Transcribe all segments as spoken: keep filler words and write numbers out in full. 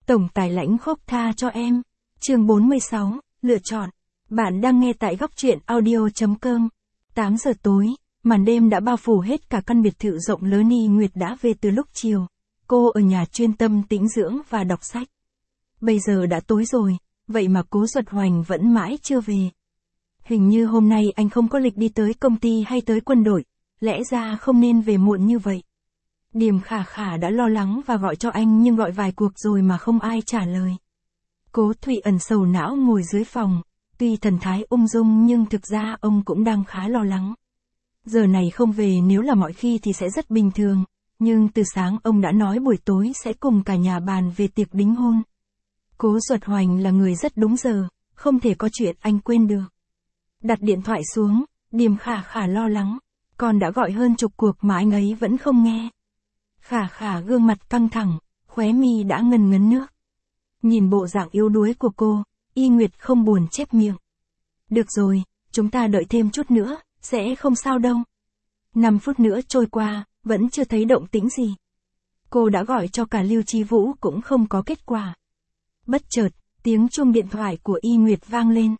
Tổng tài lãnh khốc tha cho em. Chương bốn mươi sáu, lựa chọn. Bạn đang nghe tại góc truyện audio.com. tám giờ tối, màn đêm đã bao phủ hết cả căn biệt thự rộng lớn. Y Nguyệt đã về từ lúc chiều. Cô ở nhà chuyên tâm tĩnh dưỡng và đọc sách. Bây giờ đã tối rồi, vậy mà Cố Duật Hoành vẫn mãi chưa về. Hình như hôm nay anh không có lịch đi tới công ty hay tới quân đội, lẽ ra không nên về muộn như vậy. Điềm Khả Khả đã lo lắng và gọi cho anh nhưng gọi vài cuộc rồi mà không ai trả lời. Cố Thụy Ẩn sầu não ngồi dưới phòng, tuy thần thái ung dung nhưng thực ra ông cũng đang khá lo lắng. Giờ này không về nếu là mọi khi thì sẽ rất bình thường, nhưng từ sáng ông đã nói buổi tối sẽ cùng cả nhà bàn về tiệc đính hôn. Cố Duật Hoành là người rất đúng giờ, không thể có chuyện anh quên được. Đặt điện thoại xuống, Điềm Khả Khả lo lắng, con đã gọi hơn chục cuộc mà anh ấy vẫn không nghe. Khả Khả gương mặt căng thẳng, khóe mi đã ngần ngấn nước. Nhìn bộ dạng yếu đuối của cô, Y Nguyệt không buồn chép miệng. Được rồi, chúng ta đợi thêm chút nữa, sẽ không sao đâu. Năm phút nữa trôi qua, vẫn chưa thấy động tĩnh gì. Cô đã gọi cho cả Lưu Chí Vũ cũng không có kết quả. Bất chợt, tiếng chuông điện thoại của Y Nguyệt vang lên.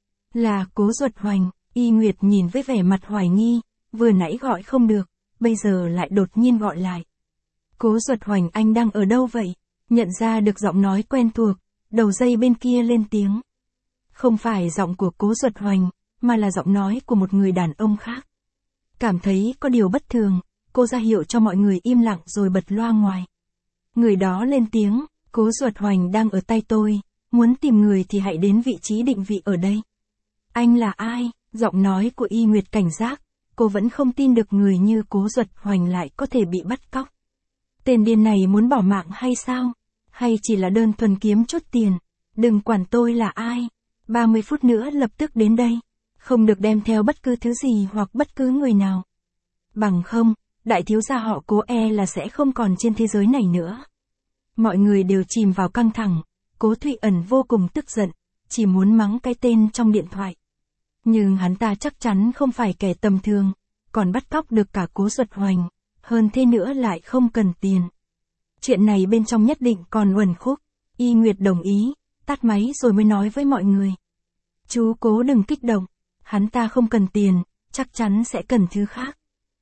Là Cố Duật Hoành. Y Nguyệt nhìn với vẻ mặt hoài nghi, vừa nãy gọi không được, bây giờ lại đột nhiên gọi lại. Cố Duật Hoành, anh đang ở đâu vậy? Nhận ra được giọng nói quen thuộc, đầu dây bên kia lên tiếng. Không phải giọng của Cố Duật Hoành, mà là giọng nói của một người đàn ông khác. Cảm thấy có điều bất thường, cô ra hiệu cho mọi người im lặng rồi bật loa ngoài. Người đó lên tiếng, Cố Duật Hoành đang ở tay tôi, muốn tìm người thì hãy đến vị trí định vị ở đây. Anh là ai? Giọng nói của Y Nguyệt cảnh giác, cô vẫn không tin được người như Cố Duật Hoành lại có thể bị bắt cóc. Tên điên này muốn bỏ mạng hay sao? Hay chỉ là đơn thuần kiếm chút tiền? Đừng quản tôi là ai. ba mươi phút nữa lập tức đến đây. Không được đem theo bất cứ thứ gì hoặc bất cứ người nào. Bằng không, đại thiếu gia họ Cố e là sẽ không còn trên thế giới này nữa. Mọi người đều chìm vào căng thẳng. Cố Thụy Ẩn vô cùng tức giận, chỉ muốn mắng cái tên trong điện thoại. Nhưng hắn ta chắc chắn không phải kẻ tầm thường, còn bắt cóc được cả Cố Duật Hoành, hơn thế nữa lại không cần tiền. Chuyện này bên trong nhất định còn uẩn khúc. Y Nguyệt đồng ý, tắt máy rồi mới nói với mọi người. Chú Cố đừng kích động, hắn ta không cần tiền, chắc chắn sẽ cần thứ khác.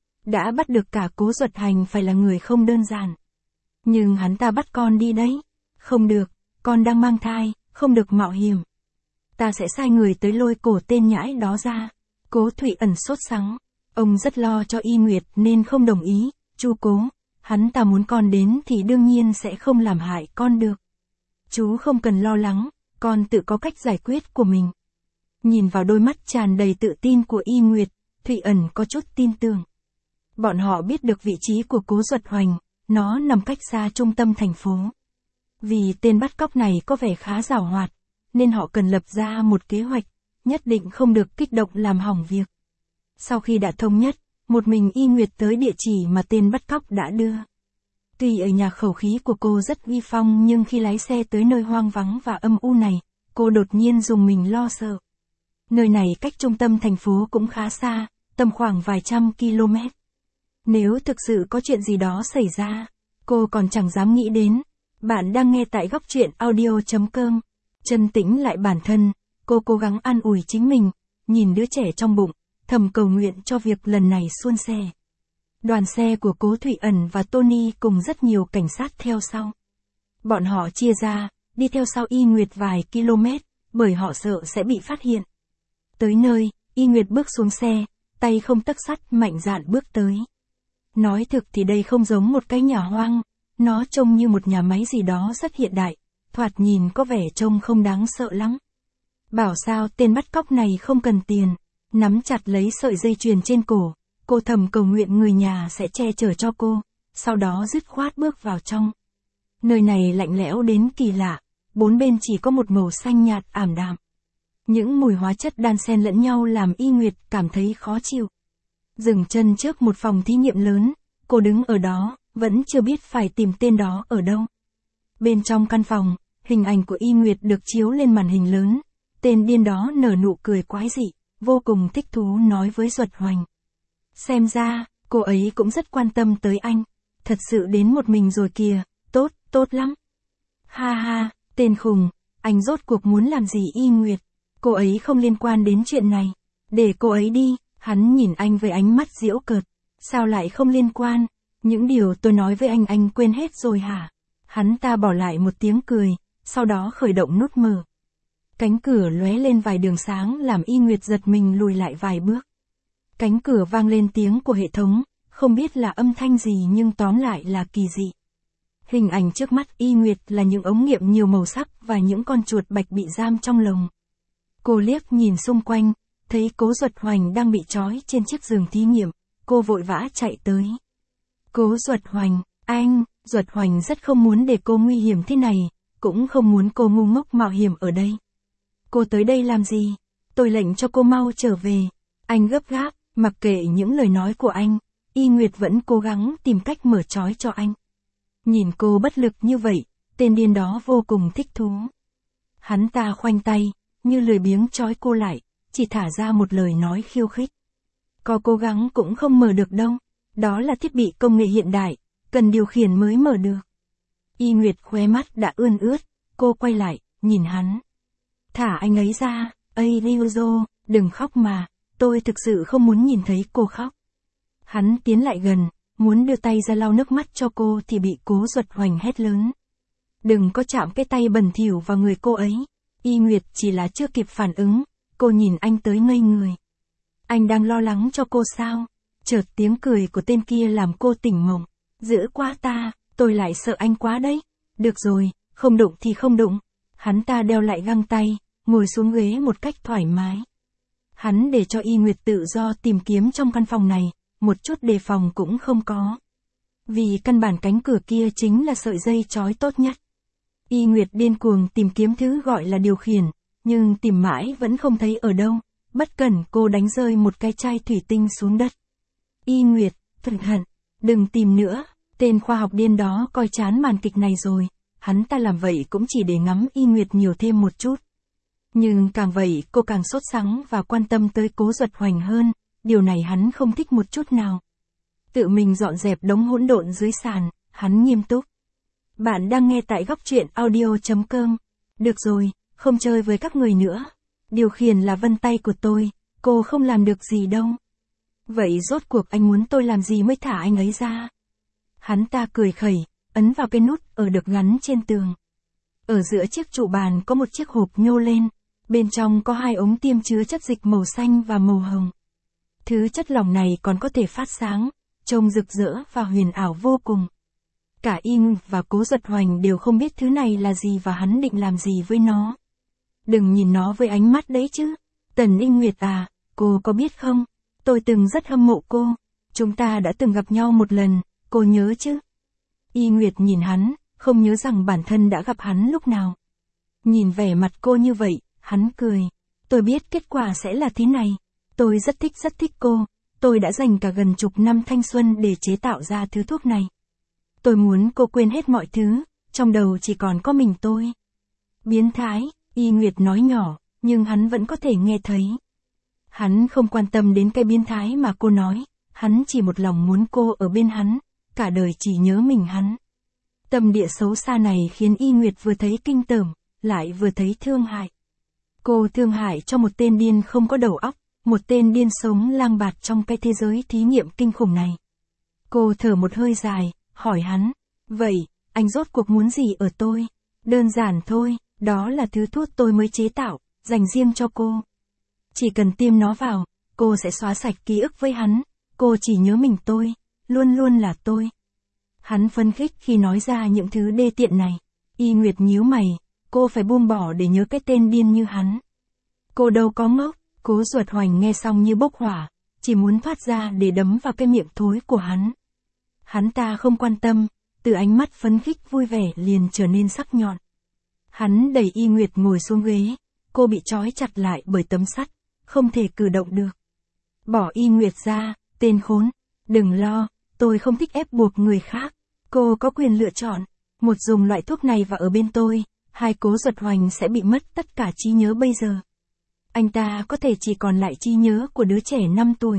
Đã bắt được cả Cố Duật Hoành phải là người không đơn giản. Nhưng hắn ta bắt con đi đấy. Không được, con đang mang thai, không được mạo hiểm. Ta sẽ sai người tới lôi cổ tên nhãi đó ra. Cố Thụy Ẩn sốt sắng. Ông rất lo cho Y Nguyệt nên không đồng ý. Chú Cố, hắn ta muốn con đến thì đương nhiên sẽ không làm hại con được. Chú không cần lo lắng, con tự có cách giải quyết của mình. Nhìn vào đôi mắt tràn đầy tự tin của Y Nguyệt, Thụy Ẩn có chút tin tưởng. Bọn họ biết được vị trí của Cố Duật Hoành, nó nằm cách xa trung tâm thành phố. Vì tên bắt cóc này có vẻ khá giàu hoạt, nên họ cần lập ra một kế hoạch, nhất định không được kích động làm hỏng việc. Sau khi đã thống nhất, một mình Y Nguyệt tới địa chỉ mà tên bắt cóc đã đưa. Tuy ở nhà khẩu khí của cô rất uy phong nhưng khi lái xe tới nơi hoang vắng và âm u này, cô đột nhiên dùng mình lo sợ. Nơi này cách trung tâm thành phố cũng khá xa, tầm khoảng vài trăm km. Nếu thực sự có chuyện gì đó xảy ra, cô còn chẳng dám nghĩ đến. Bạn đang nghe tại góc truyện audio.com. Trấn tĩnh lại bản thân, cô cố gắng an ủi chính mình, nhìn đứa trẻ trong bụng, thầm cầu nguyện cho việc lần này suôn sẻ. Đoàn xe của Cố Thụy Ẩn và Tony cùng rất nhiều cảnh sát theo sau. Bọn họ chia ra, đi theo sau Y Nguyệt vài km, bởi họ sợ sẽ bị phát hiện. Tới nơi, Y Nguyệt bước xuống xe, tay không tấc sắt mạnh dạn bước tới. Nói thực thì đây không giống một cái nhà hoang, nó trông như một nhà máy gì đó rất hiện đại, thoạt nhìn có vẻ trông không đáng sợ lắm. Bảo sao tên bắt cóc này không cần tiền, nắm chặt lấy sợi dây chuyền trên cổ, cô thầm cầu nguyện người nhà sẽ che chở cho cô, sau đó dứt khoát bước vào trong. Nơi này lạnh lẽo đến kỳ lạ, bốn bên chỉ có một màu xanh nhạt ảm đạm. Những mùi hóa chất đan xen lẫn nhau làm Y Nguyệt cảm thấy khó chịu. Dừng chân trước một phòng thí nghiệm lớn, cô đứng ở đó, vẫn chưa biết phải tìm tên đó ở đâu. Bên trong căn phòng, hình ảnh của Y Nguyệt được chiếu lên màn hình lớn. Tên điên đó nở nụ cười quái dị, vô cùng thích thú nói với Duật Hoành. Xem ra, cô ấy cũng rất quan tâm tới anh. Thật sự đến một mình rồi kìa, tốt, tốt lắm. Ha ha, Tên khùng, anh rốt cuộc muốn làm gì Y Nguyệt? Cô ấy không liên quan đến chuyện này. Để cô ấy đi, hắn nhìn anh với ánh mắt giễu cợt. Sao lại không liên quan? Những điều tôi nói với anh anh quên hết rồi hả? Hắn ta bỏ lại một tiếng cười, sau đó khởi động nút mở. Cánh cửa lóe lên vài đường sáng làm Y Nguyệt giật mình lùi lại vài bước. Cánh cửa vang lên tiếng của hệ thống, không biết là âm thanh gì nhưng tóm lại là kỳ dị. Hình ảnh trước mắt Y Nguyệt là những ống nghiệm nhiều màu sắc và những con chuột bạch bị giam trong lồng. Cô liếc nhìn xung quanh, thấy Cố Duật Hoành đang bị trói trên chiếc giường thí nghiệm, cô vội vã chạy tới. Cố Duật Hoành, anh, Duật Hoành rất không muốn để cô nguy hiểm thế này, cũng không muốn cô ngu ngốc mạo hiểm ở đây. Cô tới đây làm gì? Tôi lệnh cho cô mau trở về. Anh gấp gáp, mặc kệ những lời nói của anh, Y Nguyệt vẫn cố gắng tìm cách mở trói cho anh. Nhìn cô bất lực như vậy, tên điên đó vô cùng thích thú. Hắn ta khoanh tay, như lười biếng trói cô lại, chỉ thả ra một lời nói khiêu khích. Có cố gắng cũng không mở được đâu, đó là thiết bị công nghệ hiện đại, cần điều khiển mới mở được. Y Nguyệt khóe mắt đã ươn ướt, cô quay lại, nhìn hắn. Thả anh ấy ra, ây Ryuzo, đừng khóc mà, tôi thực sự không muốn nhìn thấy cô khóc. Hắn tiến lại gần, muốn đưa tay ra lau nước mắt cho cô thì bị Cố Duật Hoành hét lớn. Đừng có chạm cái tay bẩn thỉu vào người cô ấy. Y Nguyệt chỉ là chưa kịp phản ứng, cô nhìn anh tới ngây người. Anh đang lo lắng cho cô sao? Chợt tiếng cười của tên kia làm cô tỉnh mộng. Giữ qua ta, tôi lại sợ anh quá đấy. Được rồi, không đụng thì không đụng. Hắn ta đeo lại găng tay, ngồi xuống ghế một cách thoải mái. Hắn để cho Y Nguyệt tự do tìm kiếm trong căn phòng này, một chút đề phòng cũng không có. Vì căn bản cánh cửa kia chính là sợi dây trói tốt nhất. Y Nguyệt điên cuồng tìm kiếm thứ gọi là điều khiển, nhưng tìm mãi vẫn không thấy ở đâu, bất cẩn cô đánh rơi một cái chai thủy tinh xuống đất. Y Nguyệt, thật hận, đừng tìm nữa, tên khoa học điên đó coi chán màn kịch này rồi, hắn ta làm vậy cũng chỉ để ngắm Y Nguyệt nhiều thêm một chút. Nhưng càng vậy cô càng sốt sắng và quan tâm tới Cố Duật Hoành hơn, điều này hắn không thích một chút nào. Tự mình dọn dẹp đống hỗn độn dưới sàn, hắn nghiêm túc. Bạn đang nghe tại góc truyện audio chấm com. Được rồi, không chơi với các người nữa. Điều khiển là vân tay của tôi, cô không làm được gì đâu. Vậy rốt cuộc anh muốn tôi làm gì mới thả anh ấy ra? Hắn ta cười khẩy, ấn vào cái nút ở được gắn trên tường. Ở giữa chiếc trụ bàn có một chiếc hộp nhô lên, bên trong có hai ống tiêm chứa chất dịch màu xanh và màu hồng. Thứ chất lỏng này còn có thể phát sáng, trông rực rỡ và huyền ảo vô cùng. Cả Y Nguyệt và Cố Duật Hoành đều không biết thứ này là gì và hắn định làm gì với nó. Đừng nhìn nó với ánh mắt đấy chứ. Tần Y Nguyệt à, cô có biết không? Tôi từng rất hâm mộ cô. Chúng ta đã từng gặp nhau một lần, cô nhớ chứ? Y Nguyệt nhìn hắn, không nhớ rằng bản thân đã gặp hắn lúc nào. Nhìn vẻ mặt cô như vậy, hắn cười. Tôi biết kết quả sẽ là thế này. Tôi rất thích rất thích cô. Tôi đã dành cả gần chục năm thanh xuân để chế tạo ra thứ thuốc này. Tôi muốn cô quên hết mọi thứ, trong đầu chỉ còn có mình tôi. Biến thái, Y Nguyệt nói nhỏ, nhưng hắn vẫn có thể nghe thấy. Hắn không quan tâm đến cái biến thái mà cô nói, hắn chỉ một lòng muốn cô ở bên hắn, cả đời chỉ nhớ mình hắn. Tâm địa xấu xa này khiến Y Nguyệt vừa thấy kinh tởm, lại vừa thấy thương hại. Cô thương hại cho một tên điên không có đầu óc, một tên điên sống lang bạt trong cái thế giới thí nghiệm kinh khủng này. Cô thở một hơi dài, hỏi hắn, vậy, anh rốt cuộc muốn gì ở tôi? Đơn giản thôi, đó là thứ thuốc tôi mới chế tạo, dành riêng cho cô. Chỉ cần tiêm nó vào, cô sẽ xóa sạch ký ức với hắn, cô chỉ nhớ mình tôi, luôn luôn là tôi. Hắn phấn khích khi nói ra những thứ đê tiện này. Y Nguyệt nhíu mày, cô phải buông bỏ để nhớ cái tên điên như hắn. Cô đâu có ngốc. Cố Duật Hoành nghe xong như bốc hỏa, chỉ muốn thoát ra để đấm vào cái miệng thối của hắn. Hắn ta không quan tâm, từ ánh mắt phấn khích vui vẻ liền trở nên sắc nhọn. Hắn đẩy Y Nguyệt ngồi xuống ghế, cô bị trói chặt lại bởi tấm sắt, không thể cử động được. Bỏ Y Nguyệt ra, tên khốn, đừng lo, tôi không thích ép buộc người khác, cô có quyền lựa chọn, một dùng loại thuốc này và ở bên tôi, hai Cố Duật Hoành sẽ bị mất tất cả trí nhớ bây giờ. Anh ta có thể chỉ còn lại trí nhớ của đứa trẻ năm tuổi.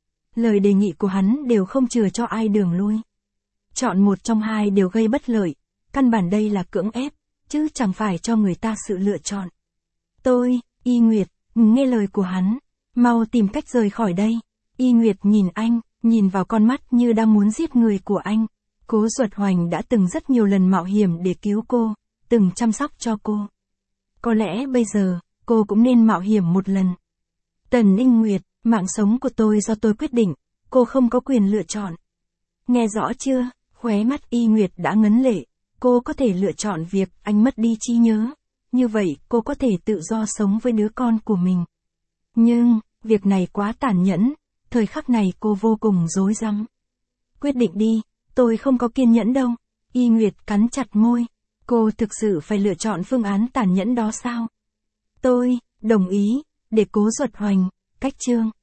Lời đề nghị của hắn đều không chừa cho ai đường lui. Chọn một trong hai đều gây bất lợi, căn bản đây là cưỡng ép, chứ chẳng phải cho người ta sự lựa chọn. Tôi, Y Nguyệt, nghe lời của hắn, mau tìm cách rời khỏi đây. Y Nguyệt nhìn anh, nhìn vào con mắt như đang muốn giết người của anh. Cố Duật Hoành đã từng rất nhiều lần mạo hiểm để cứu cô, từng chăm sóc cho cô. Có lẽ bây giờ, cô cũng nên mạo hiểm một lần. Tần Ninh Nguyệt, mạng sống của tôi do tôi quyết định, cô không có quyền lựa chọn. Nghe rõ chưa? Khóe mắt Y Nguyệt đã ngấn lệ. Cô có thể lựa chọn việc anh mất đi trí nhớ. Như vậy cô có thể tự do sống với đứa con của mình. Nhưng, việc này quá tàn nhẫn. Thời khắc này cô vô cùng rối rắm. Quyết định đi, tôi không có kiên nhẫn đâu. Y Nguyệt cắn chặt môi. Cô thực sự phải lựa chọn phương án tàn nhẫn đó sao? Tôi, đồng ý, để Cố Duật Hoành, cách chương.